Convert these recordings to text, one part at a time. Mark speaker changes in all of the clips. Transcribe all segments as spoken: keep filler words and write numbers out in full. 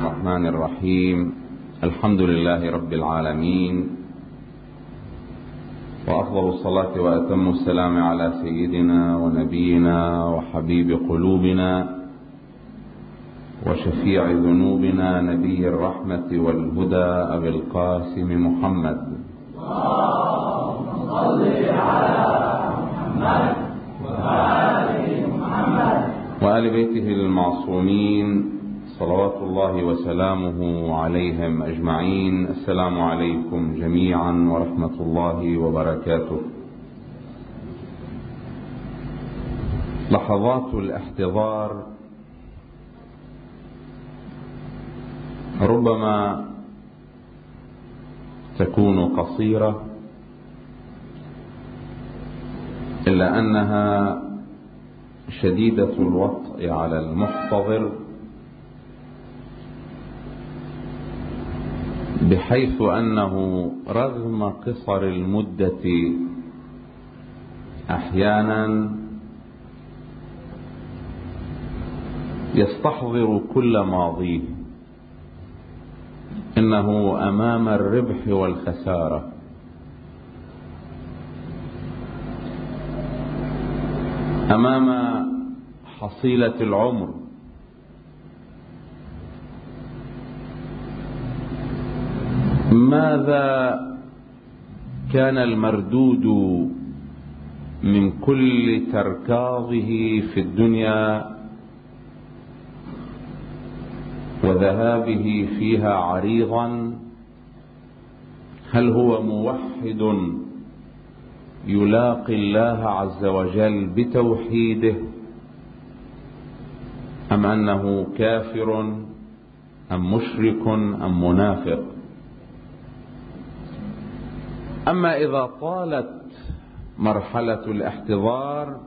Speaker 1: الرحمن الرحيم. الحمد لله رب العالمين، وأفضل الصلاة وأتم السلام على سيدنا ونبينا وحبيب قلوبنا وشفيع ذنوبنا نبي الرحمة والهدى أبي القاسم محمد.
Speaker 2: اللهم صل على محمد وآل محمد
Speaker 1: وآل بيته المعصومين صلوات الله وسلامه عليهم أجمعين. السلام عليكم جميعا ورحمة الله وبركاته. لحظات الاحتضار ربما تكون قصيرة، إلا أنها شديدة الوطء على المحتضر، بحيث أنه رغم قصر المدة أحيانا يستحضر كل ماضيه. إنه أمام الربح والخسارة، أمام حصيلة العمر، ماذا كان المردود من كل تركاضه في الدنيا وذهابه فيها عريضا؟ هل هو موحد يلاقي الله عز وجل بتوحيده، أم أنه كافر أم مشرك أم منافق؟ أما إذا طالت مرحلة الاحتضار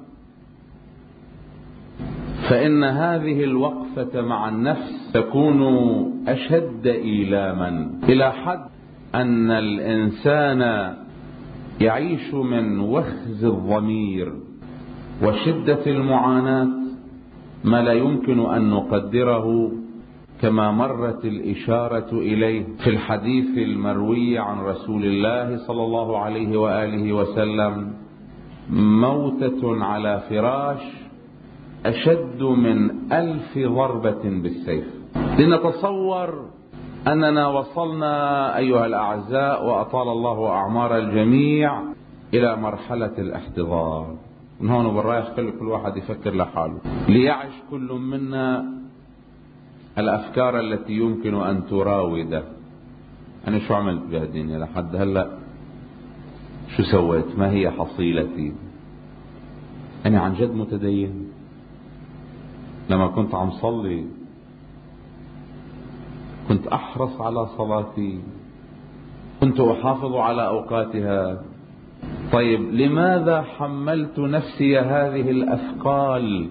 Speaker 1: فإن هذه الوقفة مع النفس تكون أشد إيلاما، إلى حد أن الإنسان يعيش من وخز الضمير وشدة المعاناة ما لا يمكن أن نقدره، كما مرت الإشارة إليه في الحديث المروي عن رسول الله صلى الله عليه وآله وسلم: موتة على فراش أشد من ألف ضربة بالسيف. لنتصور أننا وصلنا أيها الأعزاء، وأطال الله أعمار الجميع، إلى مرحلة الاحتضار. من هون وبالرايح خلي كل واحد يفكر لحاله، ليعش كل منا الأفكار التي يمكن أن تراوده. أنا شو عملت بهالدنيا لحد هلأ؟ شو سويت؟ ما هي حصيلتي؟ أنا عن جد متدين؟ لما كنت عم صلي كنت أحرص على صلاتي، كنت أحافظ على أوقاتها. طيب لماذا حملت نفسي هذه الأثقال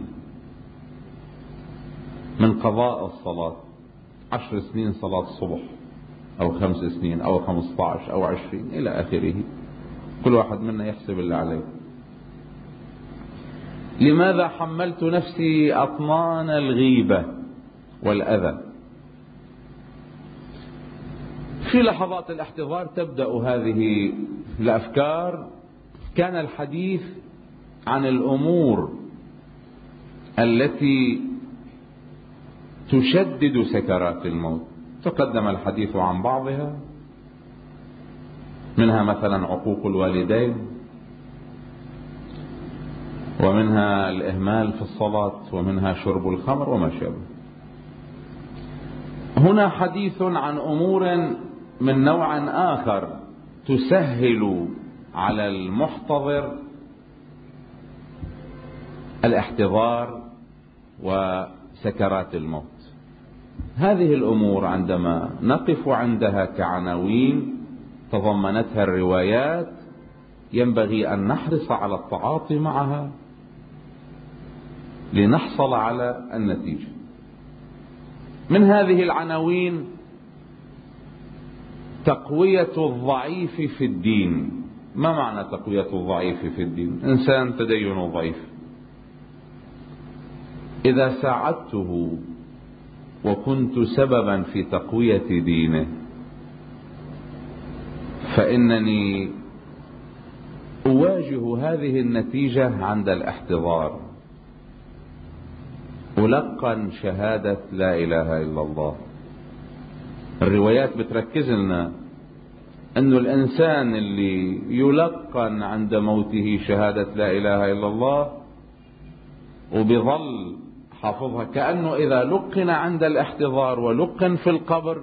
Speaker 1: من قضاء الصلاة؟ عشر سنين صلاة الصبح، أو خمس سنين، أو خمسة عشر، أو عشرين، إلى آخره. كل واحد منا يحسب اللي عليه. لماذا حملت نفسي أطنان الغيبة والأذى؟ في لحظات الاحتضار تبدأ هذه الأفكار. كان الحديث عن الأمور التي تشدد سكرات الموت، تقدم الحديث عن بعضها، منها مثلا عقوق الوالدين، ومنها الإهمال في الصلاة، ومنها شرب الخمر وما شابه. هنا حديث عن أمور من نوع آخر تسهل على المحتضر الاحتضار وسكرات الموت. هذه الأمور عندما نقف عندها كعناوين تضمنتها الروايات ينبغي أن نحرص على التعاطي معها لنحصل على النتيجة. من هذه العناوين تقوية الضعيف في الدين. ما معنى تقوية الضعيف في الدين؟ إنسان تدينه ضعيف، إذا ساعدته وكنت سببا في تقوية دينه، فإنني أواجه هذه النتيجة عند الاحتضار، ألقن شهادة لا إله إلا الله. الروايات بتركز لنا أنه الإنسان اللي يلقن عند موته شهادة لا إله إلا الله وبظل حافظها، كأنه إذا لقن عند الاحتضار ولقن في القبر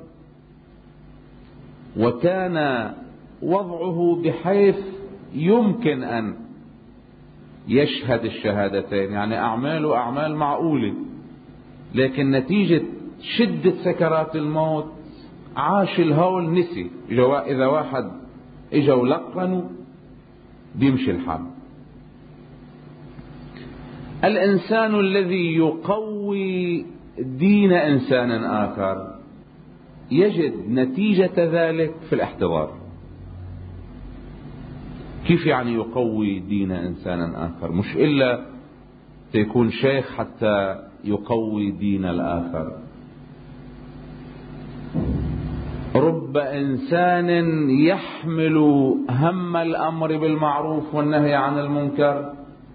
Speaker 1: وكان وضعه بحيث يمكن أن يشهد الشهادتين، يعني أعماله أعمال معقولة، لكن نتيجة شدة سكرات الموت عاش الهول نسي. إذا واحد إجا ولقنوا بيمشي الحال. الإنسان الذي يقوي دين إنسان آخر يجد نتيجة ذلك في الاحتضار. كيف يعني يقوي دين إنسان آخر؟ مش إلا تكون شيخ حتى يقوي دين الآخر. رب إنسان يحمل هم الأمر بالمعروف والنهي عن المنكر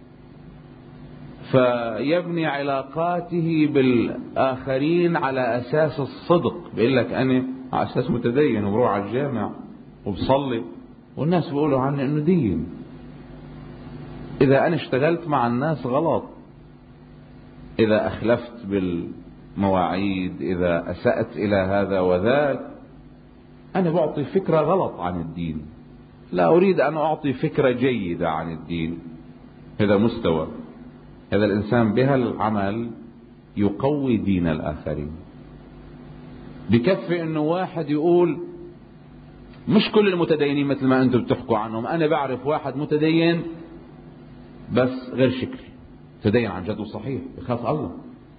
Speaker 1: فيبني علاقاته بالآخرين على أساس الصدق، بيقول لك أنا على أساس متدين وبروح على الجامع وبصلي والناس بيقولوا عني إنه دين. إذا أنا اشتغلت مع الناس غلط، إذا أخلفت بالمواعيد، إذا أسأت إلى هذا وذاك، أنا بعطي فكرة غلط عن الدين. لا أريد أن أعطي فكرة جيدة عن الدين. هذا مستوى، هذا الإنسان بها العمل يقوي دين الآخرين. بكفي أنه واحد يقول مش كل المتدينين مثل ما أنتم بتحكوا عنهم، أنا بعرف واحد متدين بس غير شكلي، تدين عن جد وصحيح، بخاف الله.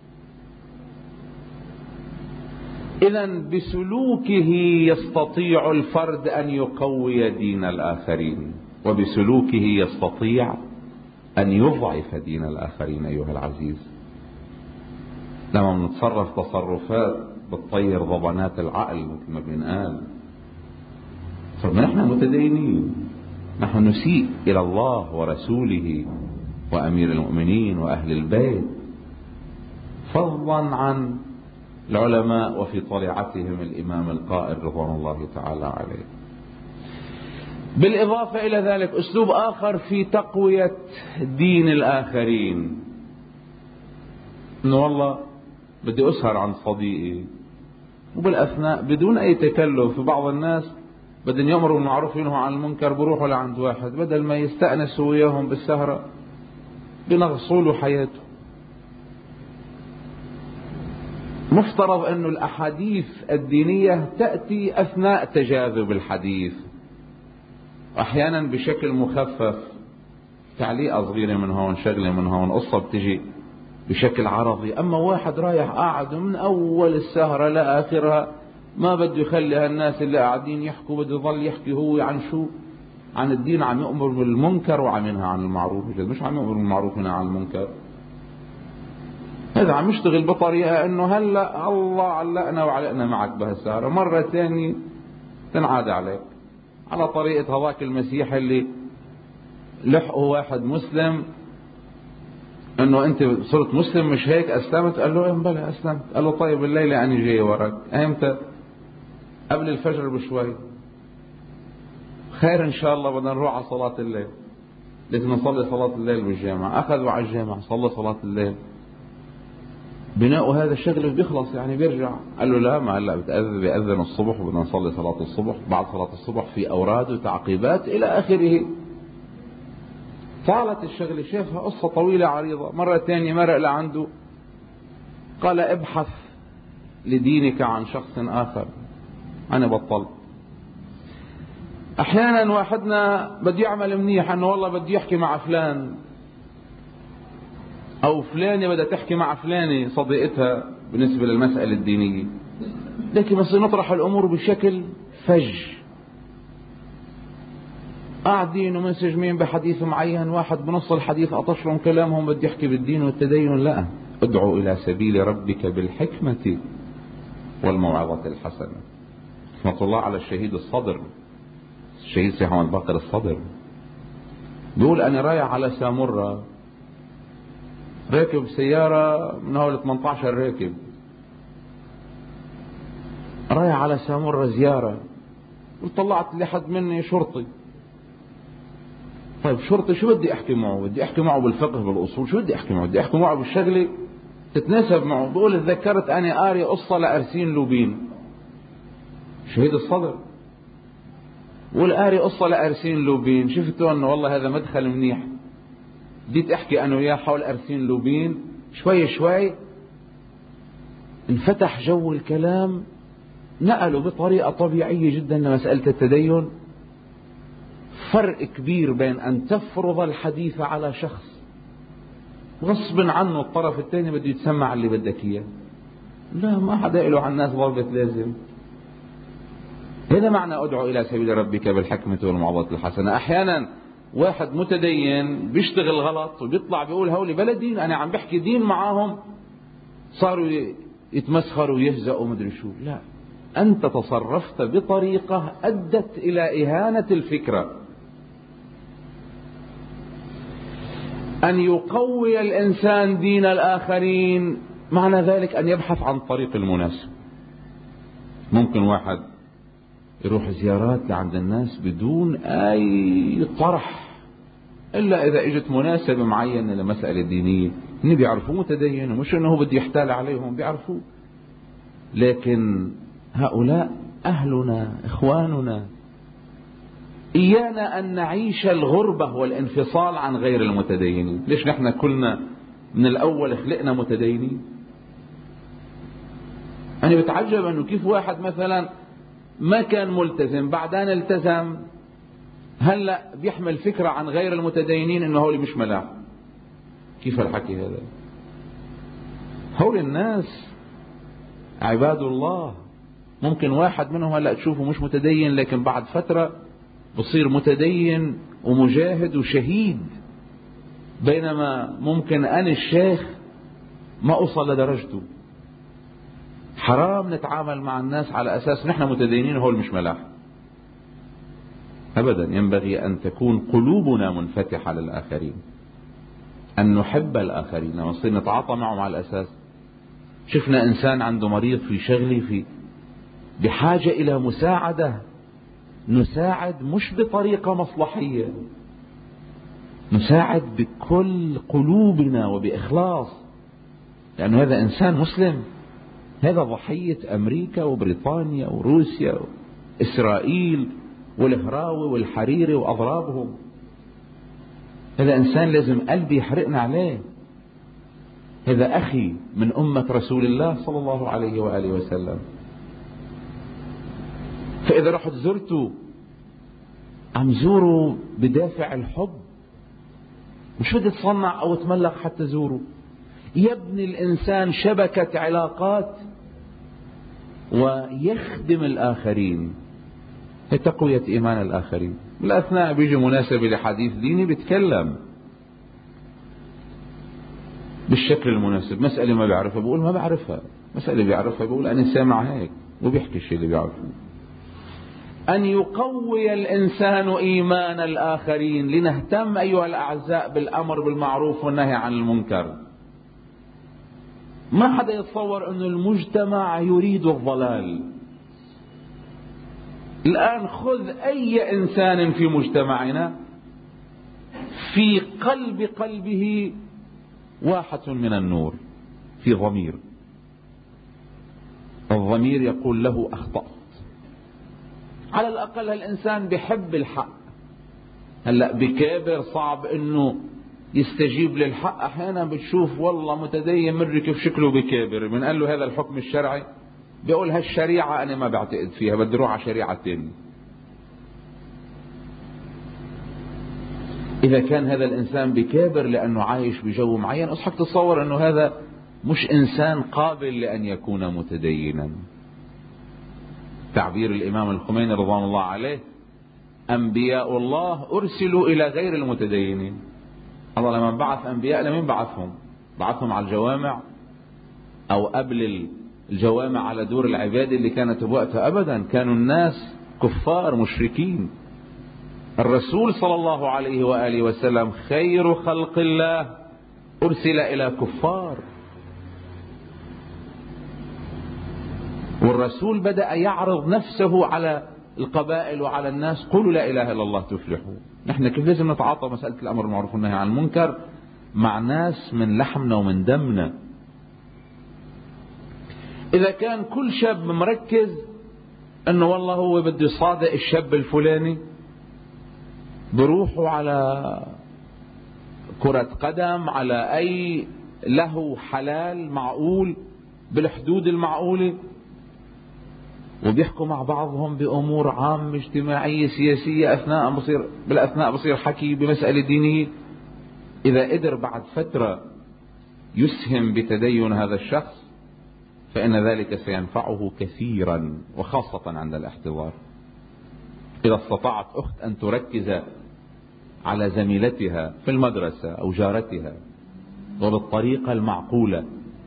Speaker 1: إذن بسلوكه يستطيع الفرد أن يقوي دين الآخرين، وبسلوكه يستطيع أن يضعف دين الآخرين. أيها العزيز، لما نتصرف تصرفات بتطير ضبنات العقل مثل ما بنقال، فنحن متدينين، نحن نسيء إلى الله ورسوله وأمير المؤمنين وأهل البيت، فضلا عن العلماء وفي طليعتهم الإمام القائل رضوان الله تعالى عليه. بالإضافة إلى ذلك أسلوب آخر في تقوية دين الآخرين، إنه والله بدي أسهر عن صديقي، وبالأثناء بدون أي تكلف. بعض الناس بدهم يأمروا بالمعروف وينهوا عن المنكر، بروحوا لعند واحد بدل ما يستأنسوا وياهم بالسهرة بنغصوا له حياته. مفترض أن الأحاديث الدينية تأتي أثناء تجاذب الحديث، أحيانا بشكل مخفف، تعليقة صغيرة من هون، شغلة من هون، قصة بتجي بشكل عرضي. أما واحد رايح قاعد من أول السهرة لآخرها ما بده يخلي هالناس اللي قاعدين يحكوا، بده يظل يحكي هو عن شو؟ عن الدين. عم يأمر بالمنكر وعم ينهى عن المعروف، مش عم يأمر بالمعروف وينهى عن المنكر. هذا عم يشتغل بطريقة انه هلا الله علقنا وعلقنا معك بهالسهرة، مرة ثانية تنعاد عليك، على طريقة هذاك المسيح اللي لحقه واحد مسلم انه انت صرت مسلم مش هيك اسلمت؟ قال له ايه بلى اسلمت. قال له طيب الليلة انا جاي وراك، امتى؟ قبل الفجر بشوي. خير ان شاء الله، بدنا نروح على صلاة الليل، لازم نصلي صلاة الليل بالجامعة. اخذوا على الجامعة، صلى صلاة الليل، بناء هذا الشغل بيخلص يعني بيرجع. قال له لا، ما هلا بتأذن بيأذن الصبح وبدنا نصلي صلاة الصبح، بعد صلاة الصبح في أوراد وتعقيبات إلى آخره. طالت الشغلة، شافها قصة طويلة عريضة. مرة ثانية مرق لعنده، قال ابحث لدينك عن شخص آخر، أنا بطلت. أحيانا واحدنا بده يعمل منيح، أنه والله بده يحكي مع فلان، أو فلانة بدها تحكي مع فلانة صديقتها بالنسبة للمسألة الدينية، لكن بس نطرح الأمور بشكل فج، قاعدين ومنسجمين بحديث معين، واحد بنص الحديث أطشرهم كلامهم بده يحكي بالدين والتدين. لا، ادعو إلى سبيل ربك بالحكمة والموعظة الحسنة. رحمة الله على الشهيد الصدر، الشهيد سي محمد باقر الصدر، بيقول أنا رايح على سامرة، راكب سيارة من هول ثمانية عشر راكب، رايح على سامرة زيارة، وطلعت لحد مني شرطي. طيب شرطي شو بدي احكي معه؟ بدي احكي معه بالفقه بالأصول، شو بدي احكي معه؟ بدي احكي معه بالشغلة تتناسب معه. بقول تذكرت أنا قاري قصة لأرسين لوبين، شهيد الصدر، بقول قاري قصة لأرسين لوبين، شفتوا أنه والله هذا مدخل منيح، بديت أحكي أنا وياه حول أرسين لوبين، شوي شوي انفتح جو الكلام، نقلوا بطريقة طبيعية جدا لمسألة التدين. فرق كبير بين أن تفرض الحديث على شخص غصب عنه الطرف الثاني بده يتسمع اللي بدك إياه، لا ما حدا له على الناس ضربة لازم. هذا معنى أدعو إلى سبيل ربك بالحكمة والموعظة الحسنة. أحيانا واحد متدين بيشتغل غلط وبيطلع بيقول هولي بلدين، أنا عم بحكي دين معاهم، صاروا يتمسخروا ويهزأوا مدري شو. لا، أنت تصرفت بطريقة أدت إلى إهانة الفكرة. أن يقوي الإنسان دين الآخرين معنى ذلك أن يبحث عن طريق المناسب. ممكن واحد يروح زيارات لعند الناس بدون أي طرح، إلا إذا إجت مناسبة معينة لمسألة دينية، إنه بيعرفوه متدين ومش إنه بده يحتال عليهم، بيعرفوه. لكن هؤلاء أهلنا إخواننا، إيانا أن نعيش الغربة والانفصال عن غير المتدينين. ليش نحن كلنا من الأول خلقنا متدينين؟ أنا بتعجب أنه كيف واحد مثلا ما كان ملتزم بعدين التزم، هلأ بيحمل فكرة عن غير المتدينين أنه هولي مش ملاح. كيف الحكي هذا؟ هول الناس عباد الله، ممكن واحد منهم هلأ تشوفه مش متدين لكن بعد فترة بصير متدين ومجاهد وشهيد، بينما ممكن أنا الشيخ ما أوصل لدرجته. حرام نتعامل مع الناس على أساس نحن متدينين وهول مش ملاح أبدا. ينبغي أن تكون قلوبنا منفتحة للآخرين، أن نحب الآخرين، نصير نتعاطى معهم على الأساس. شفنا إنسان عنده مريض في شغلي في بحاجة إلى مساعدة، نساعد مش بطريقة مصلحية، نساعد بكل قلوبنا وبإخلاص، لأنه هذا إنسان مسلم، هذا ضحية أمريكا وبريطانيا وروسيا وإسرائيل والهراوي والحريري وأضرابهم. هذا إنسان لازم قلبي يحرقنا عليه، هذا أخي من أمة رسول الله صلى الله عليه وآله وسلم. فإذا رحت زرته عم زوره بدافع الحب، مش بدي تصنع أو تملق حتى زوره. يبني الإنسان شبكة علاقات ويخدم الآخرين لتقوية إيمان الآخرين. بالأثناء بيجي مناسبة لحديث ديني بيتكلم بالشكل المناسب. مسألة ما بيعرفها بقول ما بعرفها، مسألة بيعرفها بقول أنا سامع هيك، وبيحكي الشيء اللي بيعرفه. أن يقوي الإنسان إيمان الآخرين. لنهتم أيها الأعزاء بالأمر بالمعروف والنهي عن المنكر. ما حدا يتصور أن المجتمع يريد الضلال. الآن خذ أي إنسان في مجتمعنا في قلب قلبه واحة من النور، في ضمير، الضمير يقول له أخطأت. على الأقل الإنسان بيحب الحق. هلأ بكابر صعب إنه يستجيب للحق. أحيانا بتشوف والله متدين مري كيف شكله بكابر، من قال له هذا الحكم الشرعي بيقول هالشريعة أنا ما بعتقد فيها، بدي أروح على شريعة تانية. إذا كان هذا الإنسان بكابر لأنه عايش بجو معين، أصحك تصور أنه هذا مش إنسان قابل لأن يكون متدينا. تعبير الإمام الخميني رضوان الله عليه: أنبياء الله أرسلوا إلى غير المتدينين. الله لما بعث أنبياء لمن بعثهم؟ بعثهم على الجوامع أو قبل الجوامع على دور العبادة اللي كانت بوقتها، أبدا، كانوا الناس كفار مشركين. الرسول صلى الله عليه وآله وسلم خير خلق الله أرسل إلى كفار، والرسول بدأ يعرض نفسه على القبائل وعلى الناس: قولوا لا إله إلا الله تفلحوا. نحن كيف لازم نتعاطى مسألة الأمر بالمعروف والنهي عن المنكر مع ناس من لحمنا ومن دمنا؟ إذا كان كل شاب مركز أنه والله هو بده يصادق الشاب الفلاني، بروحوا على كرة قدم، على أي له حلال معقول بالحدود المعقولة، وبيحكوا مع بعضهم بأمور عامة اجتماعية سياسية، أثناء بصير بالأثناء بصير حكي بمسألة دينية. إذا قدر بعد فترة يسهم بتدين هذا الشخص فإن ذلك سينفعه كثيرا، وخاصة عند الاحتضار. إذا استطاعت أخت أن تركز على زميلتها في المدرسة أو جارتها وبالطريقة المعقولة،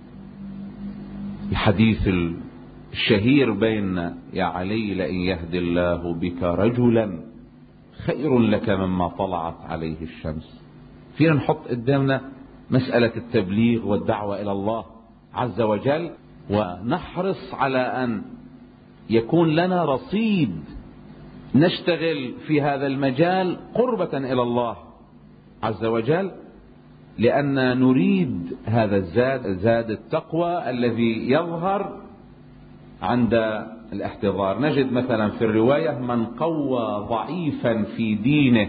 Speaker 1: الحديث الشهير بين يا علي لئن يهدي الله بك رجلا خير لك مما طلعت عليه الشمس. فينا نحط قدامنا مسألة التبليغ والدعوة إلى الله عز وجل، ونحرص على أن يكون لنا رصيد نشتغل في هذا المجال قربة إلى الله عز وجل، لأن نريد هذا الزاد، زاد التقوى الذي يظهر عند الاحتضار. نجد مثلا في الرواية: من قوى ضعيفا في دينه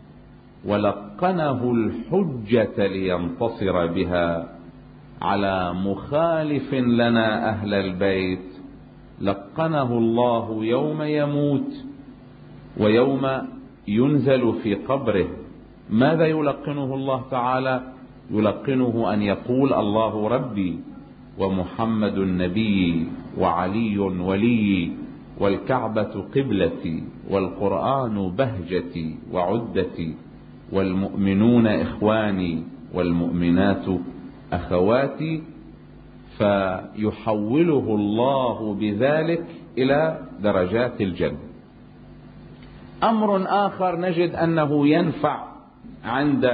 Speaker 1: ولقنه الحجة لينتصر بها على مخالف لنا أهل البيت لقنه الله يوم يموت ويوم ينزل في قبره. ماذا يلقنه الله تعالى؟ يلقنه أن يقول: الله ربي ومحمد نبي وعلي ولي والكعبة قبلتي والقرآن بهجتي وعدتي والمؤمنون إخواني والمؤمنات أخواتي، فيحوله الله بذلك إلى درجات الجنة. أمر آخر نجد أنه ينفع عند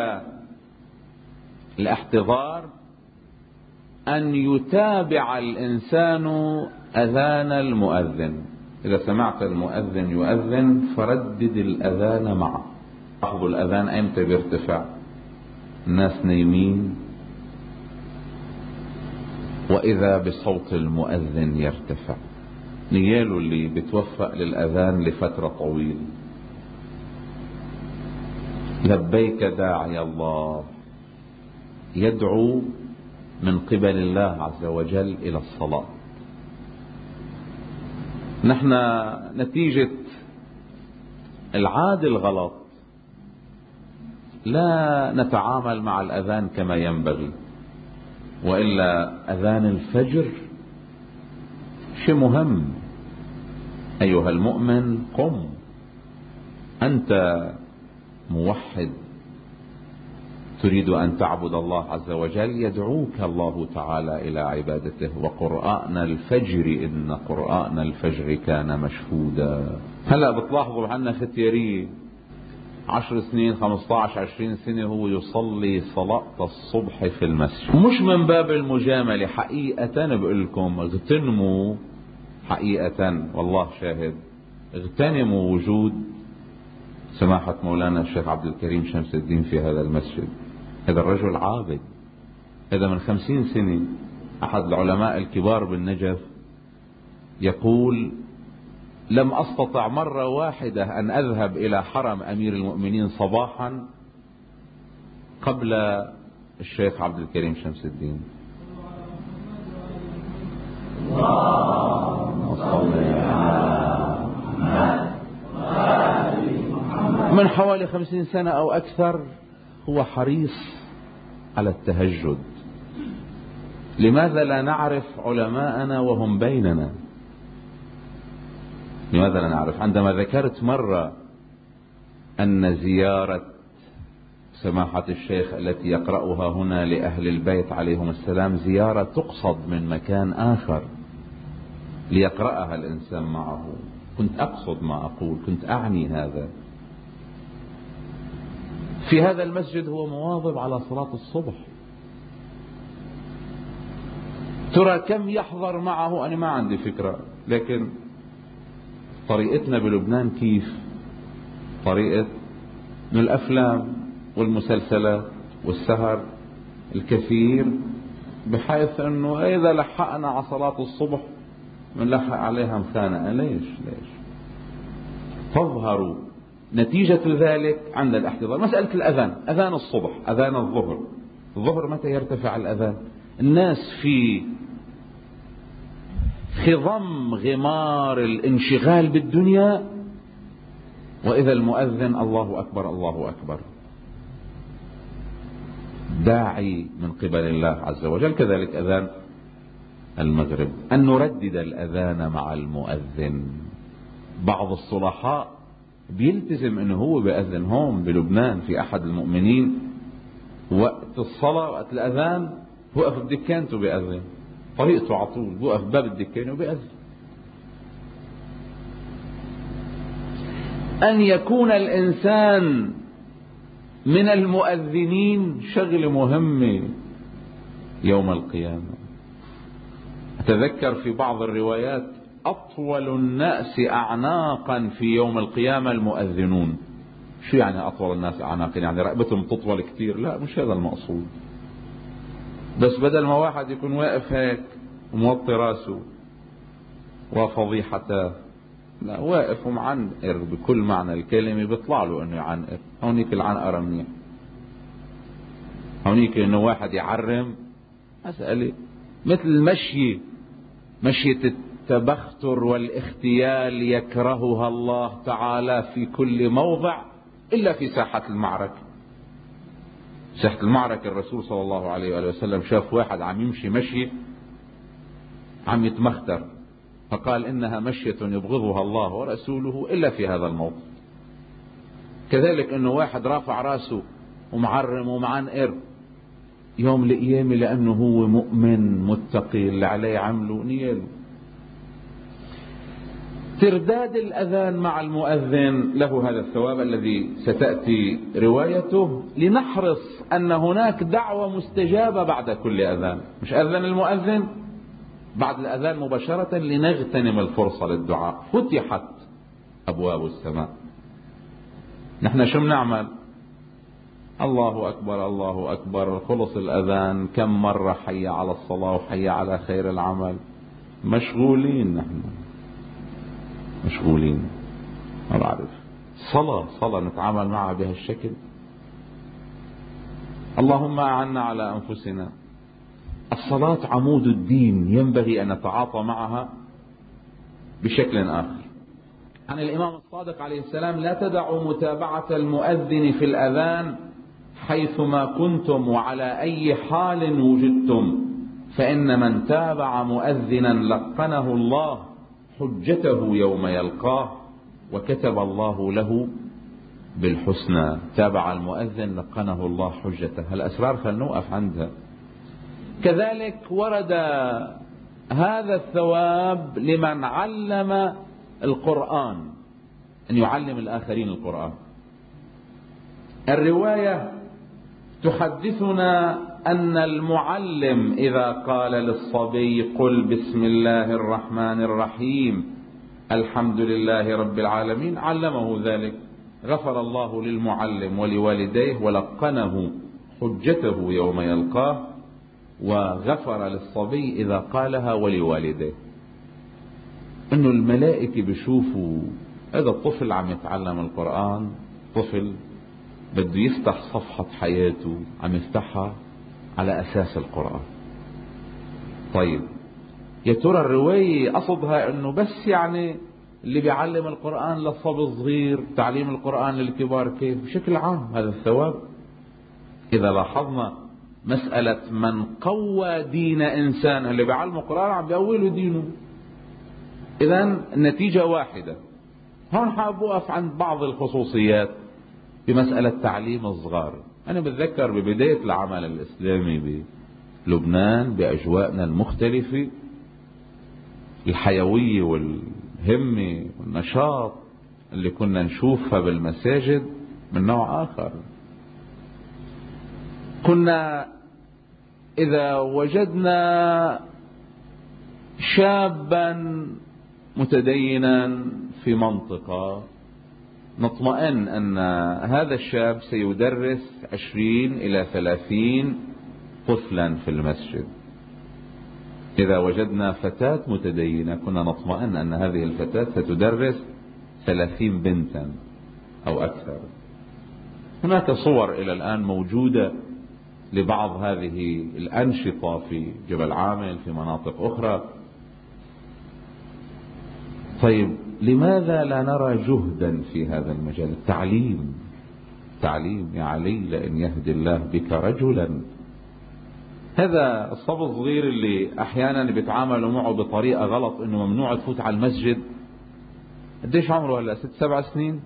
Speaker 1: الاحتضار: أن يتابع الإنسان أذان المؤذن. إذا سمعت المؤذن يؤذن فردد الأذان معه. لاحظوا الأذان أيمتى بيرتفع؟ الناس نايمين وإذا بصوت المؤذن يرتفع. نياله اللي بتوفق للأذان لفترة طويلة: لبيك داعي الله، يدعو من قبل الله عز وجل إلى الصلاة. نحن نتيجة العادة الغلط لا نتعامل مع الأذان كما ينبغي، وإلا أذان الفجر شيء مهم. أيها المؤمن قم، أنت موحد تريد أن تعبد الله عز وجل، يدعوك الله تعالى إلى عبادته. وقرآن الفجر إن قرآن الفجر كان مشهودا. هلأ بتلاحظوا عنا ختيارية عشر سنين خمسة عشر عشرين سنة هو يصلي صلاة الصبح في المسجد، مش من باب المجاملة، حقيقة بقول لكم اغتنموا، حقيقة والله شاهد، اغتنموا وجود سماحة مولانا الشيخ عبد الكريم شمس الدين في هذا المسجد. هذا الرجل عابد. هذا من خمسين سنة أحد العلماء الكبار بالنجف يقول: لم أستطع مرة واحدة أن أذهب إلى حرم أمير المؤمنين صباحا قبل الشيخ عبد الكريم شمس الدين. من حوالي خمسين سنة أو أكثر هو حريص على التهجد. لماذا لا نعرف علماءنا وهم بيننا؟ لماذا لا نعرف؟ عندما ذكرت مرة أن زيارة سماحة الشيخ التي يقرأها هنا لأهل البيت عليهم السلام زيارة تقصد من مكان آخر، ليقرأها الإنسان معه. كنت أقصد ما أقول، كنت أعني هذا. في هذا المسجد هو مواظب على صلاة الصبح. ترى كم يحضر معه؟ أنا ما عندي فكرة، لكن طريقتنا بلبنان كيف؟ طريقة من الأفلام والمسلسلات والسهر الكثير، بحيث أنه إذا لحقنا على صلاة الصبح بنلحق عليها مخانقة. ليش؟ ليش؟ تظهر نتيجة ذلك عند الاحتضار. مسألة الأذان، أذان الصبح، أذان الظهر. الظهر متى يرتفع الأذان؟ الناس في خضم غمار الانشغال بالدنيا، وإذا المؤذن الله أكبر الله أكبر، داعي من قبل الله عز وجل. كذلك أذان المغرب، أن نردد الأذان مع المؤذن. بعض الصلحاء بيلتزم أنه هو بأذن هون بلبنان في أحد المؤمنين، وقت الصلاة وقت الأذان وقف بدكانته بأذن، طريقته على طول وقف باب الدكان وبأذن. أن يكون الإنسان من المؤذنين شغل مهمة يوم القيامة. أتذكر في بعض الروايات أطول الناس أعناقا في يوم القيامة المؤذنون. شو يعني أطول الناس أعناقا؟ يعني رقبتهم تطول كثير؟ لا، مش هذا المقصود. بس بدل ما واحد يكون واقف هيك وموطي راسه وفضيحته، لا، واقف ومعنقر بكل معنى الكلمة. بيطلع له انه يعنقر. هونيك العنقرة منيح، هونيك انه واحد يعرم مسألة. مثل المشي، مشية التبختر والاختيال يكرهها الله تعالى في كل موضع إلا في ساحة المعركة. ساحة المعركة الرسول صلى الله عليه وآله وسلم شاف واحد عم يمشي مشي عم يتمختر، فقال إنها مشية يبغضها الله ورسوله إلا في هذا الموضع. كذلك إنه واحد رافع راسه ومعرم ومعنقر يوم القيامة لأنه هو مؤمن متقي، اللي عليه عمله نيله. ترداد الأذان مع المؤذن له هذا الثواب الذي ستأتي روايته، لنحرص أن هناك دعوة مستجابة بعد كل أذان. مش أذن المؤذن بعد الأذان مباشرة، لنغتنم الفرصة للدعاء. فتحت أبواب السماء. نحن شو بنعمل؟ الله أكبر الله أكبر، خلص الأذان، كم مرة حي على الصلاة وحي على خير العمل. مشغولين، نحن مشغولين. ما بعرف صلاة صلاة نتعامل معها بهالشكل. اللهم أعنا على أنفسنا. الصلاة عمود الدين، ينبغي أن نتعاطى معها بشكل آخر. عن الإمام الصادق عليه السلام: لا تدعوا متابعة المؤذن في الأذان حيثما كنتم وعلى أي حال وجدتم، فإن من تابع مؤذنا لقنه الله حجته يوم يلقاه، وكتب الله له بالحسنى. تابع المؤذن لقنه الله حجته. هالأسرار فلنوقف عندها. كذلك ورد هذا الثواب لمن علم القرآن، أن يعلم الآخرين القرآن. الرواية تحدثنا أن المعلم إذا قال للصبي: قل بسم الله الرحمن الرحيم الحمد لله رب العالمين، علمه ذلك، غفر الله للمعلم ولوالديه ولقنه حجته يوم يلقاه، وغفر للصبي إذا قالها ولوالديه. إنه الملائكة بيشوفوا هذا الطفل عم يتعلم القرآن، طفل بده يفتح صفحة حياته عم يفتحها على أساس القرآن. طيب يا ترى الرواية قصدها إنه بس يعني اللي بيعلم القرآن للصبي الصغير، تعليم القرآن للكبار كيف؟ بشكل عام هذا الثواب. إذا لاحظنا مسألة من قوى دين إنسان، اللي بيعلم القرآن عم بيقوي دينه. إذن النتيجة واحدة. هون حاب أقف عند بعض الخصوصيات بمسألة تعليم الصغار. أنا بتذكر ببداية العمل الإسلامي بلبنان بأجواءنا المختلفة، الحيوية والهمة والنشاط اللي كنا نشوفها بالمساجد من نوع آخر. كنا إذا وجدنا شابا متدينا في منطقة نطمئن أن هذا الشاب سيدرس عشرين إلى ثلاثين طفلا في المسجد. إذا وجدنا فتاة متدينة كنا نطمئن أن هذه الفتاة ستدرس ثلاثين بنتا أو أكثر. هناك صور إلى الآن موجودة لبعض هذه الأنشطة في جبل عامل في مناطق أخرى. طيب لماذا لا نرى جهدا في هذا المجال؟ التعليم تعليم يا علي لأن يهدي الله بك رجلا. هذا الصبي الصغير اللي أحيانا بيتعاملوا معه بطريقة غلط إنه ممنوع تفوت على المسجد، قديش عمره هلا؟ ست سبع سنين.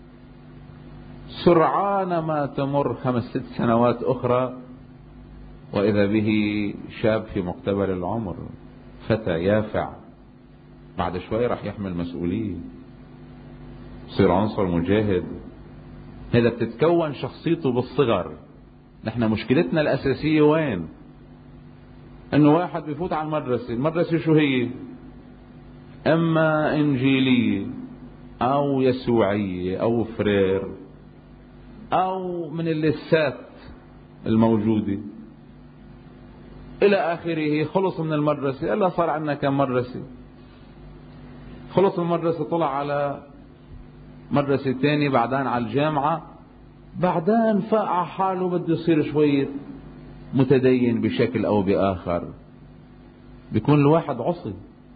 Speaker 1: سرعان ما تمر خمس ست سنوات أخرى وإذا به شاب في مقتبل العمر، فتى يافع، بعد شوي راح يحمل مسؤولية، يصير عنصر مجاهد. هذا بتتكون شخصيته بالصغر. نحن مشكلتنا الأساسية وين؟ انه واحد بيفوت على المدرسة، المدرسة شو هي؟ اما انجيلية او يسوعية او فرير او من اللسات الموجودة الى اخره. خلص من المدرسة، الا صار عندنا كم مدرسة. خلص من المدرسة طلع على مدرسة تاني، بعدين على الجامعة، بعدين فاق حاله بده يصير شوية متدين بشكل او باخر. بيكون الواحد عصي،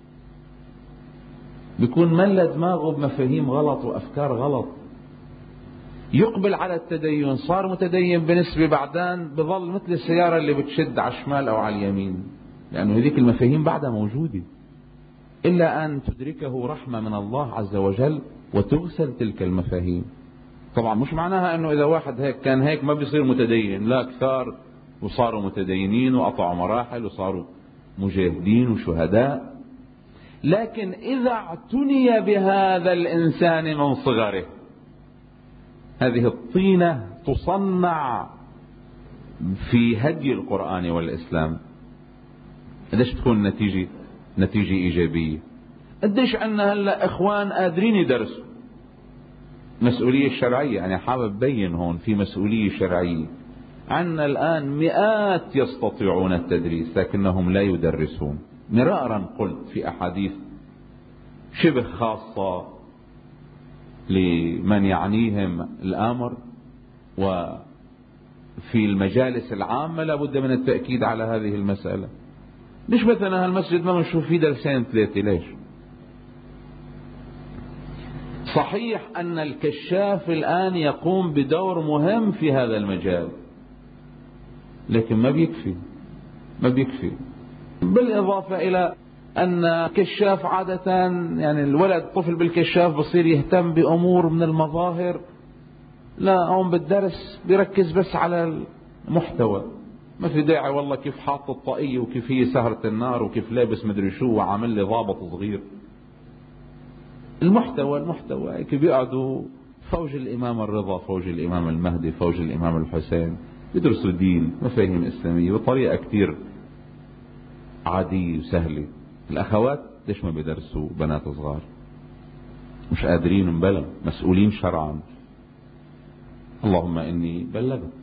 Speaker 1: بيكون ملى دماغه بمفاهيم غلط وافكار غلط. يقبل على التدين، صار متدين بنسبة، بعدين بظل مثل السيارة اللي بتشد على الشمال او على اليمين، لانه هذيك المفاهيم بعدها موجودة، الا ان تدركه رحمة من الله عز وجل وتغسل تلك المفاهيم. طبعا مش معناها انه اذا واحد هيك كان هيك ما بيصير متدين، لا، كثار وصاروا متدينين وقطعوا مراحل وصاروا مجاهدين وشهداء. لكن إذا اعتني بهذا الإنسان من صغره، هذه الطينة تصنع في هدي القرآن والإسلام، قديش تكون النتيجة نتيجة إيجابية. قديش عنا هلا إخوان قادرين يدرسوا مسؤولية شرعية. يعني حابب بين هون في مسؤولية شرعية. عنا الآن مئات يستطيعون التدريس لكنهم لا يدرسون. مرارا قلت في أحاديث شبه خاصة لمن يعنيهم الأمر، وفي المجالس العامة لابد من التأكيد على هذه المسألة. ليش مثلا هالمسجد ما بنشوف فيه درسين ثلاثة؟ ليش؟ صحيح أن الكشاف الآن يقوم بدور مهم في هذا المجال، لكن ما بيكفي ما بيكفي بالإضافة إلى أن كشاف عادة، يعني الولد طفل بالكشاف بصير يهتم بأمور من المظاهر، لا، هون بالدرس بيركز بس على المحتوى. ما في داعي والله كيف حاط الطاقية وكيف هي سهرة النار وكيف لابس مدري شو وعامل لي ضابط صغير. المحتوى المحتوى هيك بيقعدوا فوج الإمام الرضا، فوج الإمام المهدي، فوج الإمام الحسين، يدرسوا دين، مفاهيم إسلامية بطريقة كتير عادية وسهلة. الأخوات ليش ما بيدرسوا بنات صغار؟ مش قادرين، مبلا مسؤولين شرعا. اللهم إني بلغت.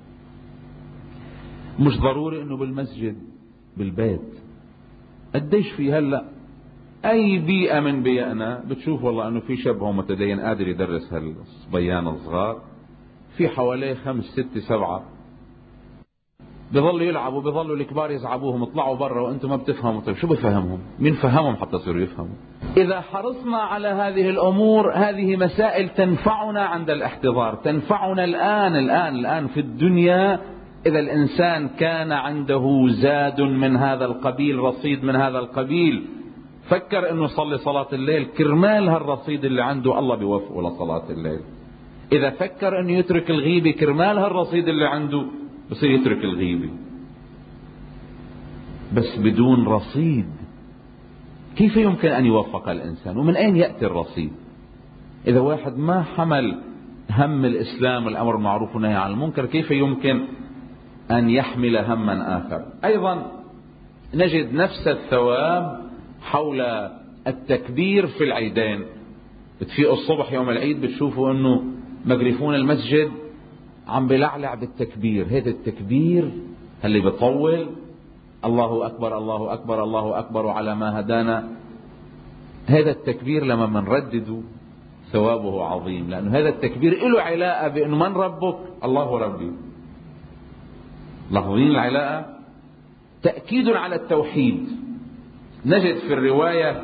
Speaker 1: مش ضروري إنه بالمسجد، بالبيت. قديش في هلأ أي بيئة من بيئنا بتشوف والله إنه في شاب هو متدين قادر يدرس هالصبيان الصغار، في حواليه خمس ست سبعة بيظلوا يلعبوا، بيظلوا الكبار يزعبوهم، اطلعوا برا وانتم ما بتفهموا. طيب شو بفهمهم؟ مين فهمهم حتى يصيروا يفهموا؟ إذا حرصنا على هذه الأمور، هذه مسائل تنفعنا عند الاحتضار، تنفعنا الآن الآن الآن في الدنيا. إذا الإنسان كان عنده زاد من هذا القبيل، رصيد من هذا القبيل، فكر انه يصلي صلاة الليل، كرمال هالرصيد اللي عنده الله بيوفقه لصلاة الليل. إذا فكر انه يترك الغيبة، كرمال هالرصيد اللي عنده بصير يترك الغيبة. بس بدون رصيد كيف يمكن أن يوفق الإنسان؟ ومن أين يأتي الرصيد؟ إذا واحد ما حمل هم الإسلام والأمر بالمعروف والنهي عن المنكر، كيف يمكن أن يحمل هما آخر؟ أيضا نجد نفس الثواب حول التكبير في العيدين. بتفيقوا الصبح يوم العيد بتشوفوا أنه مجرفون المسجد عم بلعلع بالتكبير. هذا التكبير اللي بيطول، الله أكبر الله أكبر الله أكبر على ما هدانا، هذا التكبير لما منردده ثوابه عظيم، لأنه هذا التكبير له علاقة بأنه من ربك؟ الله ربي. لاحظين العلاقة؟ تأكيد على التوحيد. نجد في الرواية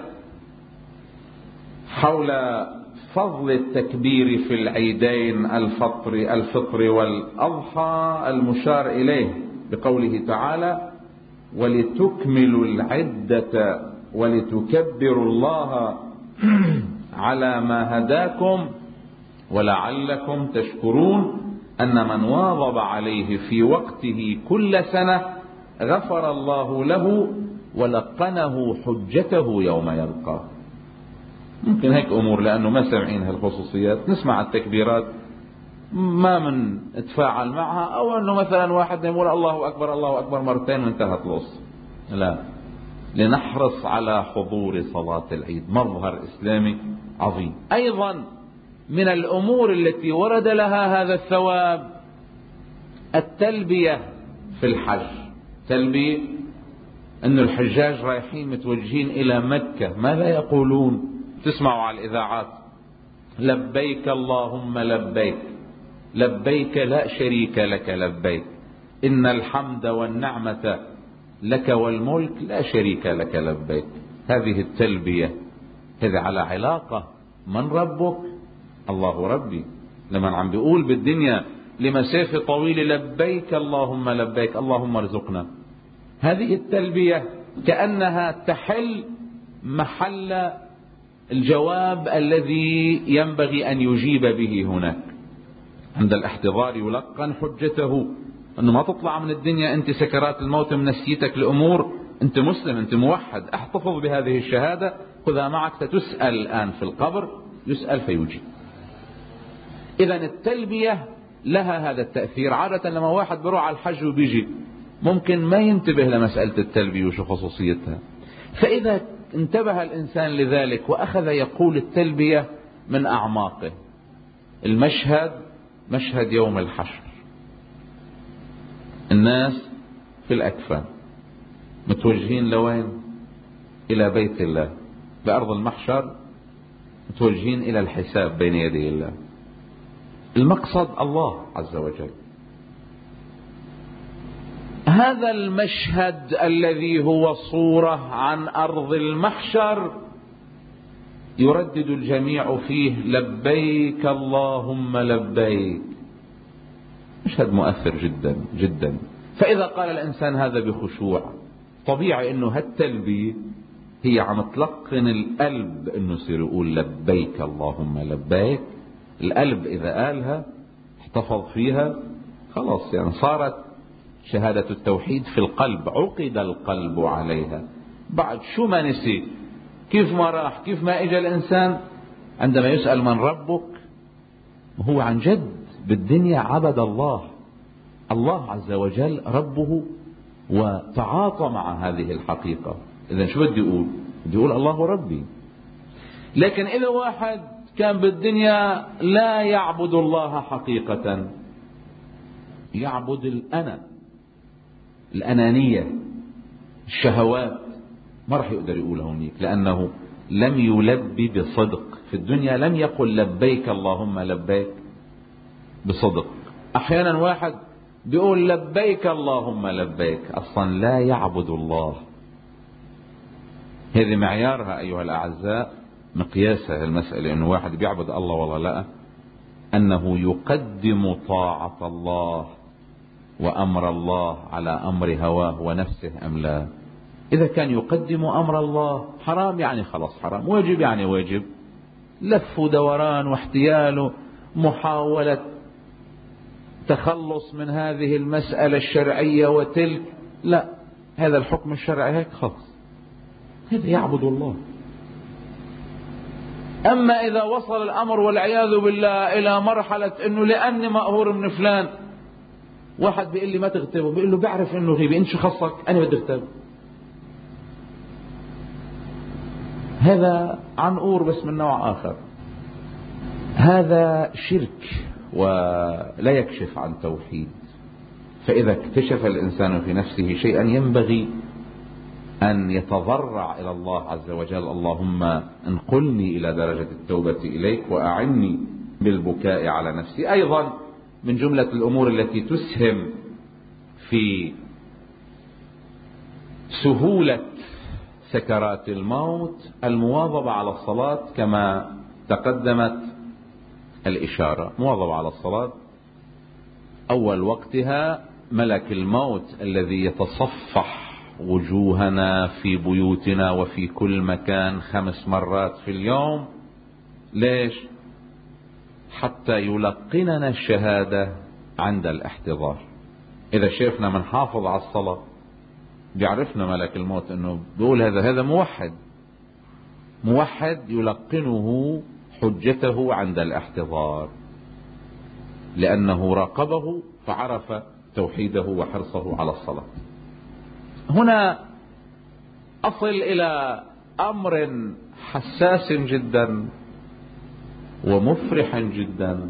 Speaker 1: حول فضل التكبير في العيدين الفطر الفطر والأضحى المشار إليه بقوله تعالى: ولتكملوا العدة ولتكبروا الله على ما هداكم ولعلكم تشكرون، أن من واظب عليه في وقته كل سنة غفر الله له ولقنه حجته يوم يلقاه. ممكن هيك أمور لأنه ما سمعين هالخصوصيات، نسمع التكبيرات ما من اتفاعل معها، أو أنه مثلا واحد يقول الله أكبر الله أكبر مرتين وانتهت القصة. لا، لنحرص على حضور صلاة العيد، مظهر إسلامي عظيم. أيضا من الأمور التي ورد لها هذا الثواب التلبية في الحج. تلبية أن الحجاج رايحين متوجهين إلى مكة، ماذا يقولون؟ تسمعوا على الإذاعات: لبيك اللهم لبيك لبيك لا شريك لك لبيك إن الحمد والنعمة لك والملك لا شريك لك لبيك. هذه التلبية هذه على علاقة من ربك؟ الله ربي. لما عم بيقول بالدنيا لمسافة طويلة لبيك اللهم لبيك اللهم ارزقنا، هذه التلبية كأنها تحل محل الجواب الذي ينبغي أن يجيب به هناك. عند الاحتضار يلقن حجته، أنه ما تطلع من الدنيا أنت سكرات الموت من نسيتك الأمور، أنت مسلم أنت موحد، احتفظ بهذه الشهادة خذها معك ستسأل الآن في القبر، يسأل فيجيب. إذا التلبية لها هذا التأثير. عادة لما واحد بيروح على الحج وبيجي ممكن ما ينتبه لمسألة التلبية وشو خصوصيتها، فإذا انتبه الإنسان لذلك وأخذ يقول التلبية من أعماقه. المشهد مشهد يوم الحشر، الناس في الأكفان متوجهين لوين؟ إلى بيت الله. بأرض المحشر متوجهين إلى الحساب بين يدي الله. المقصد الله عز وجل. هذا المشهد الذي هو صورة عن أرض المحشر يردد الجميع فيه لبيك اللهم لبيك. مشهد مؤثر جدا جدا. فإذا قال الإنسان هذا بخشوع، طبيعي أنه هالتلبية هي عم تلقن القلب أنه يصير يقول لبيك اللهم لبيك. القلب إذا قالها احتفظ فيها خلاص، يعني صارت شهادة التوحيد في القلب، عقد القلب عليها. بعد شو ما نسي، كيف ما راح، كيف ما اجى الإنسان، عندما يسأل من ربك هو عن جد بالدنيا عبد الله، الله عز وجل ربه، وتعاطى مع هذه الحقيقة. إذن شو بدي أقول؟ بدي أقول الله ربي. لكن إذا واحد كان بالدنيا لا يعبد الله حقيقة، يعبد الأنا، الأنانية، الشهوات، ما راح يقدر يقول هونيك، لأنه لم يلبي بصدق. في الدنيا لم يقل لبيك اللهم لبيك بصدق. أحيانا واحد بيقول لبيك اللهم لبيك، أصلا لا يعبد الله. هذه معيارها أيها الأعزاء، مقياسها المسألة أنه واحد بيعبد الله والله لا، أنه يقدم طاعة الله وأمر الله على أمر هواه ونفسه أم لا. إذا كان يقدم أمر الله حرام يعني خلاص حرام، واجب يعني واجب، لف ودوران واحتيال محاولة تخلص من هذه المسألة الشرعية وتلك، لا، هذا الحكم الشرعي هيك خلص، هذا يعبد الله. أما إذا وصل الأمر والعياذ بالله إلى مرحلة أنه لأني مقهور من فلان، واحد بيقول لي ما تغتابه، بيقول له بعرف أنه غيبي، أنت شو خصك؟ أنا بدي اغتابه. هذا عنقور بس من نوع آخر، هذا شرك ولا يكشف عن توحيد. فإذا اكتشف الإنسان في نفسه شيئا ينبغي أن يتضرع إلى الله عز وجل: اللهم انقلني إلى درجة التوبة إليك وأعني بالبكاء على نفسي. أيضا من جملة الأمور التي تسهم في سهولة سكرات الموت المواظبة على الصلاة، كما تقدمت الإشارة. مواظبة على الصلاة أول وقتها. ملك الموت الذي يتصفح وجوهنا في بيوتنا وفي كل مكان خمس مرات في اليوم، ليش؟ حتى يلقننا الشهادة عند الاحتضار. إذا شافنا منحافظ على الصلاة بيعرفنا ملك الموت أنه بيقول هذا هذا موحد موحد يلقنه حجته عند الاحتضار، لأنه راقبه فعرف توحيده وحرصه على الصلاة. هنا أصل إلى أمر حساس جدا ومفرح جدا،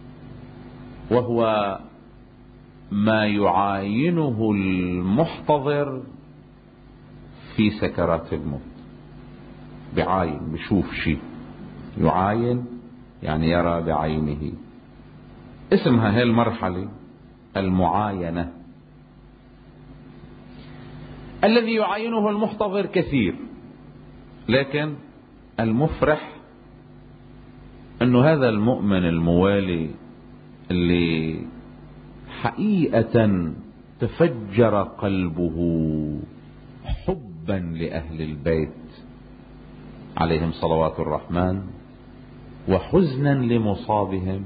Speaker 1: وهو ما يعاينه المحتضر في سكرات الموت. بعاين، بشوف شيء، يعاين يعني يرى بعينه. اسمها هي المرحلة المعاينة. الذي يعاينه المحتضر كثير، لكن المفرح أنه هذا المؤمن الموالي اللي حقيقة تفجر قلبه حبا لأهل البيت عليهم صلوات الرحمن وحزنا لمصابهم،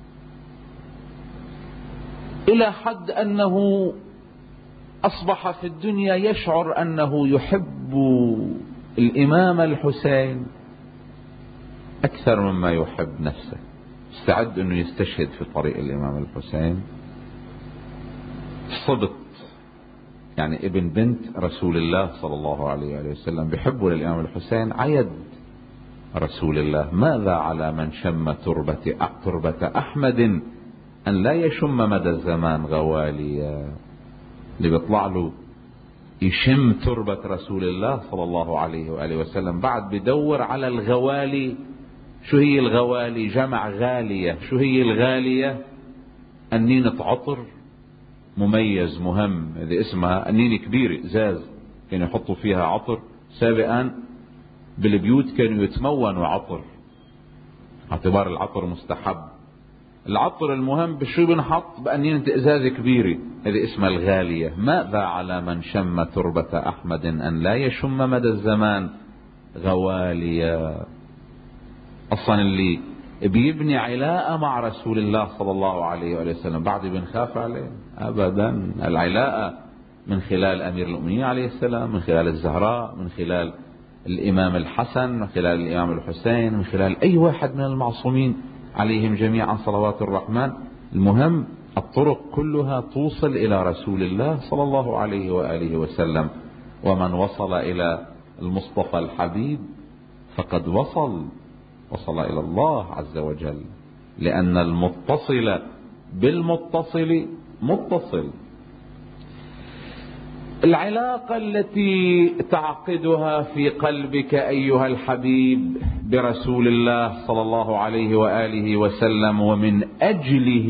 Speaker 1: إلى حد أنه أصبح في الدنيا يشعر أنه يحب الإمام الحسين أكثر مما يحب نفسه. استعد أنه يستشهد في طريق الإمام الحسين. صبت يعني ابن بنت رسول الله صلى الله عليه وسلم بيحبوا للإمام الحسين عيد رسول الله: ماذا على من شم تربة تربة أحمد أن لا يشم مدى الزمان غواليا. اللي بيطلع له يشم تربة رسول الله صلى الله عليه وآله وسلم بعد بدور على الغوالي. شو هي الغوالي؟ جمع غالية. شو هي الغالية؟ أنينة عطر مميز مهم، هذه اسمها أنينة كبيرة إزاز كانوا يحطوا فيها عطر. سابقا بالبيوت كانوا يتمونوا عطر، اعتبار العطر مستحب. العطر المهم بشو بنحط؟ بأنينة إزاز كبيرة، هذه اسمها الغالية. ماذا على من شم تربة أحمد أن لا يشم مدى الزمان غواليا. أصلا اللي بيبني علاقة مع رسول الله صلى الله عليه وسلم بعد بنخاف عليه أبدا. العلاقة من خلال أمير المؤمنين عليه السلام، من خلال الزهراء، من خلال الإمام الحسن، من خلال الإمام الحسين، من خلال أي واحد من المعصومين عليهم جميعا صلوات الرحمن. المهم الطرق كلها توصل إلى رسول الله صلى الله عليه وآله وسلم. ومن وصل إلى المصطفى الحبيب فقد وصل وصل إلى الله عز وجل، لأن المتصل بالمتصل متصل. العلاقة التي تعقدها في قلبك أيها الحبيب برسول الله صلى الله عليه وآله وسلم، ومن أجله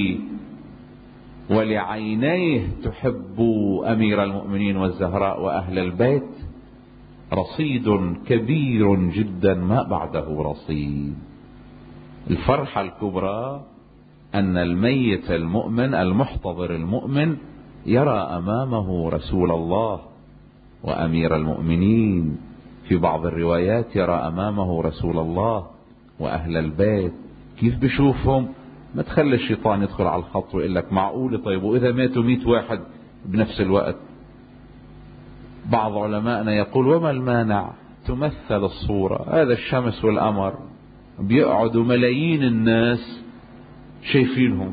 Speaker 1: ولعينيه تحب أمير المؤمنين والزهراء وأهل البيت، رصيد كبير جدا ما بعده رصيد. الفرحة الكبرى أن الميت المؤمن المحتضر المؤمن يرى أمامه رسول الله وأمير المؤمنين. في بعض الروايات يرى أمامه رسول الله وأهل البيت. كيف بشوفهم؟ ما تخلي الشيطان يدخل على الخط ويقول لك معقول طيب وإذا ماتوا مئة واحد بنفس الوقت؟ بعض علمائنا يقول وما المانع تمثل الصورة، هذا الشمس والقمر بيقعدوا ملايين الناس شايفينهم،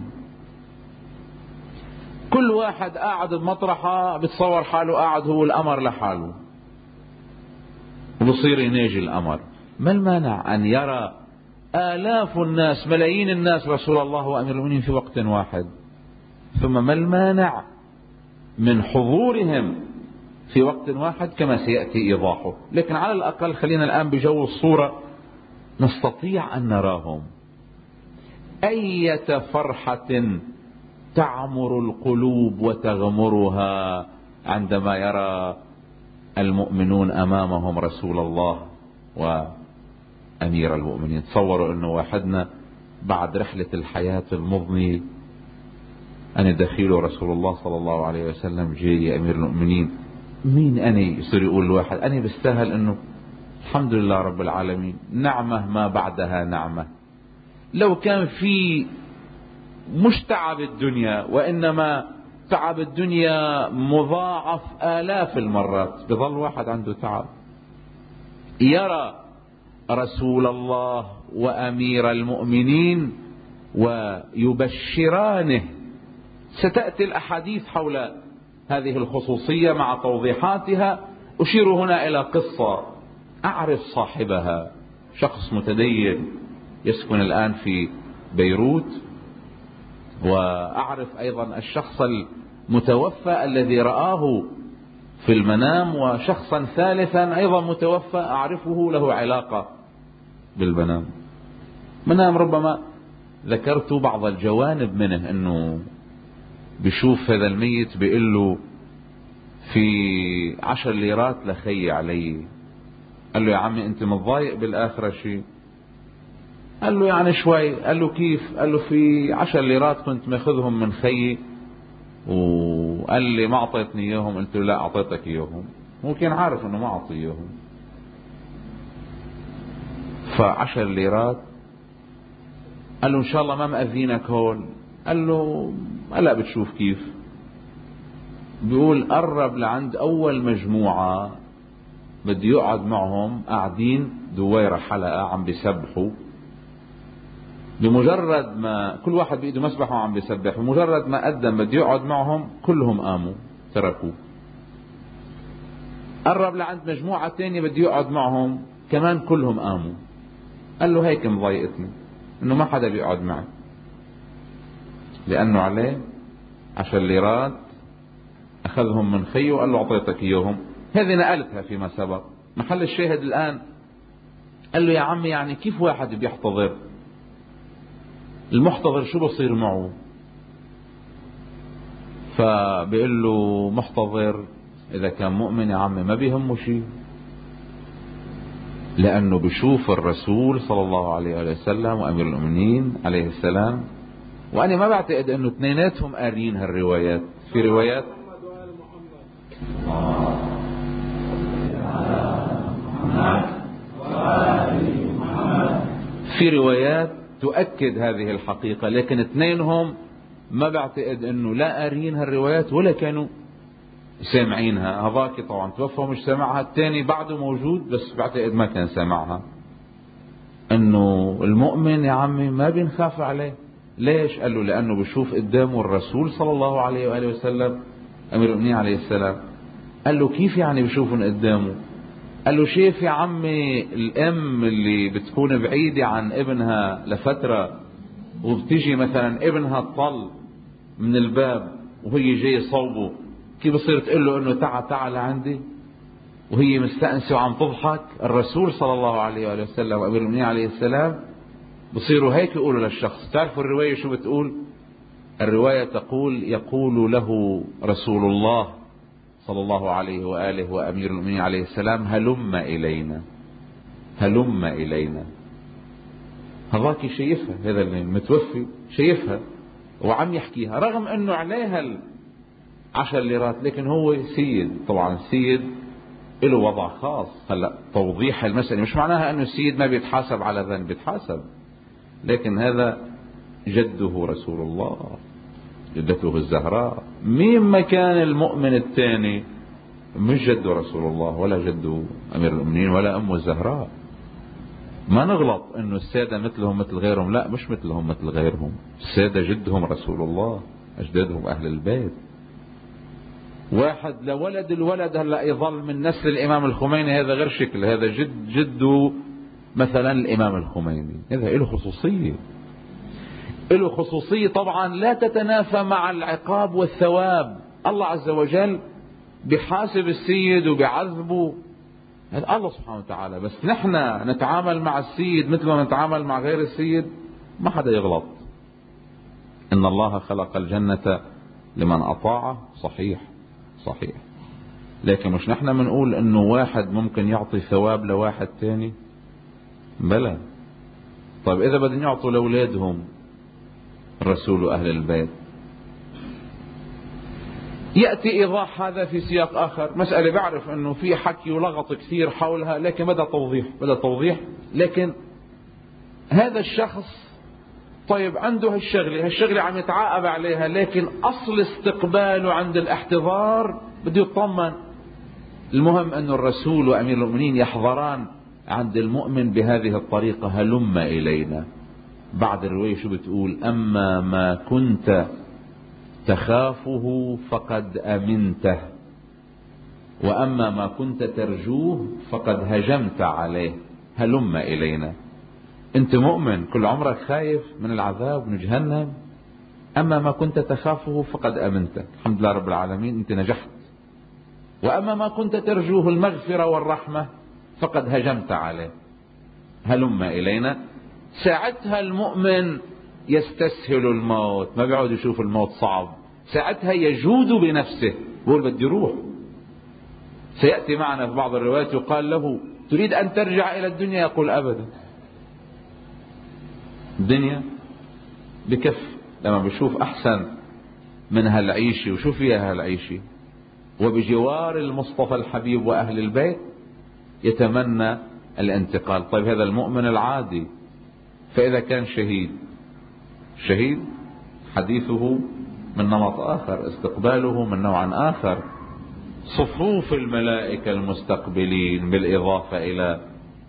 Speaker 1: كل واحد قاعد بمطرحه بتصور حاله قاعد هو القمر لحاله وبصير يناجي القمر. ما المانع أن يرى آلاف الناس ملايين الناس رسول الله وأمير المؤمنين في وقت واحد؟ ثم ما المانع من حضورهم في وقت واحد كما سيأتي إيضاحه؟ لكن على الأقل خلينا الآن بجو الصورة نستطيع أن نراهم. أية فرحة تعمر القلوب وتغمرها عندما يرى المؤمنون أمامهم رسول الله وأمير المؤمنين. تصوروا أنه واحدنا بعد رحلة الحياة المضنية أنا دخيله رسول الله صلى الله عليه وسلم جاي يا أمير المؤمنين، مين أنا يصير يقول الواحد أنا بستاهل أنه الحمد لله رب العالمين نعمة ما بعدها نعمة. لو كان في مش تعب الدنيا وإنما تعب الدنيا مضاعف آلاف المرات بظل واحد عنده تعب يرى رسول الله وأمير المؤمنين ويبشرانه. ستأتي الأحاديث حول هذه الخصوصية مع توضيحاتها. أشير هنا إلى قصة أعرف صاحبها، شخص متدين يسكن الآن في بيروت، وأعرف أيضا الشخص المتوفى الذي رآه في المنام، وشخصا ثالثا أيضا متوفى أعرفه له علاقة بالمنام. منام ربما ذكرت بعض الجوانب منه، أنه بشوف هذا الميت بيقول له في عشر ليرات لخي علي. قال له يا عمي أنت متضايق بالآخرة شيء؟ قال له يعني شوي. قال له كيف؟ قال له في عشر ليرات كنت ماخذهم من خيي وقال لي ما أعطيتني إياهم. قلت له لا أعطيتك إياهم. هو كان عارف أنه ما أعطي إياهم. فعشر ليرات. قال له إن شاء الله ما مأذينك هول. قال له هلا بتشوف كيف. بيقول قرب لعند أول مجموعة بده يقعد معهم، قاعدين دويرة حلقة عم بيسبحوا. بمجرد ما كل واحد بإيده مسبح وعم بيسبح، بمجرد ما قدم بده يقعد معهم كلهم قاموا تركوه. قرب لعند مجموعة تانية بده يقعد معهم كمان كلهم قاموا. قال له هيك مضايقتني انه ما حدا بيقعد معي، لانه عليه عشر ليرات اخذهم من خيه وقال له اعطيتك اياهم. هذه نقلتها فيما سبق. محل الشاهد الان قال له يا عمي يعني كيف واحد بيحتضر؟ المحتضر شو بصير معه؟ فبيقول له محتضر اذا كان مؤمن يا عمي ما بيهمه شيء، لانه بشوف الرسول صلى الله عليه وسلم وامير المؤمنين عليه السلام. وانا ما بعتقد انه اثنيناتهم قارين هالروايات. في روايات في روايات تؤكد هذه الحقيقة، لكن اثنينهم ما بعتقد انه لا قارين هالروايات ولا كانوا سامعينها. هذاك طبعا توفى مش سامعها، الثاني بعده موجود بس بعتقد ما كان سامعها. انه المؤمن يا عمي ما بنخاف عليه. ليش؟ قال له لانه بشوف قدامه الرسول صلى الله عليه وآله وسلم امير المؤمنين عليه السلام. قال له كيف يعني بشوفهم قدامه؟ قال له شايف يا عمي الام اللي بتكون بعيدة عن ابنها لفترة وبتيجي مثلا ابنها الطل من الباب وهي جاي صوبه، كيف بصير تقول له انه تعال تعال لعندي وهي مستأنسة وعم تضحك؟ الرسول صلى الله عليه وآله وسلم وأمير المؤمنين عليه السلام بصيروا هيك يقولوا للشخص. تعرفوا الرواية شو بتقول؟ الرواية تقول يقول له رسول الله صلى الله عليه وآله وأمير المؤمنين عليه السلام هلم إلينا هلم إلينا. هذاك شايفها، هذا المتوفي شايفها وعم يحكيها، رغم انه عليها العشر ليرات، لكن هو سيد. طبعا السيد له وضع خاص. هلا توضيح المسألة مش معناها انه السيد ما بيتحاسب على ذنب، بيتحاسب، لكن هذا جده رسول الله، جدته الزهراء. مين مكان المؤمن الثاني مش جد رسول الله ولا جد أمير المؤمنين ولا أم الزهراء. ما نغلط إنه السادة مثلهم مثل غيرهم، لا مش مثلهم مثل غيرهم، السادة جدهم رسول الله، أجدادهم أهل البيت. واحد لولد الولد هلا يظل من نسل الإمام الخميني، هذا غير شكل، هذا جد جده مثلا الإمام الخميني، هذا له خصوصية، له خصوصية طبعا لا تتنافى مع العقاب والثواب. الله عز وجل بحاسب السيد وبعذبه، هذا الله سبحانه وتعالى، بس نحن نتعامل مع السيد مثل ما نتعامل مع غير السيد، ما حدا يغلط. إن الله خلق الجنة لمن أطاعه، صحيح صحيح، لكن مش نحن منقول إنه واحد ممكن يعطي ثواب لواحد تاني؟ بلى. طيب إذا بدهم يعطوا لأولادهم الرسول وأهل البيت، يأتي إيضاح هذا في سياق آخر. مسألة بعرف أنه في حكي ولغط كثير حولها، لكن بدأ توضيح بدأ توضيح لكن هذا الشخص طيب عنده هالشغلة هالشغلة عم يتعاقب عليها، لكن أصل استقباله عند الاحتضار بده يطمن. المهم أن الرسول وأمير المؤمنين يحضران عند المؤمن بهذه الطريقة، هلم إلينا. بعد الرواية شو بتقول؟ أما ما كنت تخافه فقد أمنته، وأما ما كنت ترجوه فقد هجمت عليه، هلم إلينا. أنت مؤمن كل عمرك خايف من العذاب من جهنم، أما ما كنت تخافه فقد أمنته، الحمد لله رب العالمين أنت نجحت. وأما ما كنت ترجوه المغفرة والرحمة فقد هجمت عليه، هلم إلينا. ساعتها المؤمن يستسهل الموت، ما بيعود يشوف الموت صعب، ساعتها يجود بنفسه، يقول بدي روح. سيأتي معنا في بعض الروايات يقال له تريد أن ترجع إلى الدنيا؟ يقول أبدا، الدنيا بكف لما بشوف أحسن من هالعيشة وشو فيها هالعيشة وبجوار المصطفى الحبيب وأهل البيت يتمنى الانتقال. طيب هذا المؤمن العادي، فإذا كان شهيد، شهيد حديثه من نمط آخر، استقباله من نوع آخر، صفوف الملائكة المستقبلين بالإضافة إلى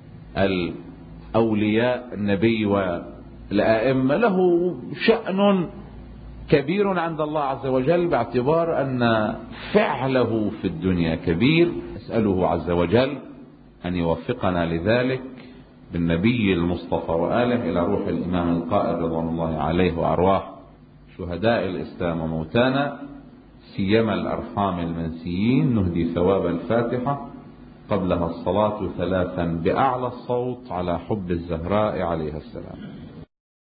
Speaker 1: الأولياء النبي والأئمة، له شأن كبير عند الله عز وجل باعتبار أن فعله في الدنيا كبير. أسأله عز وجل أن يوفقنا لذلك بالنبي المصطفى وآله إلى روح الإمام القائد رضوان الله عليه وأرواح شهداء الإسلام وموتانا، سيما الأرحام المنسيين. نهدي ثواب الفاتحة قبلها الصلاة ثلاثا بأعلى الصوت على حب الزهراء عليها السلام.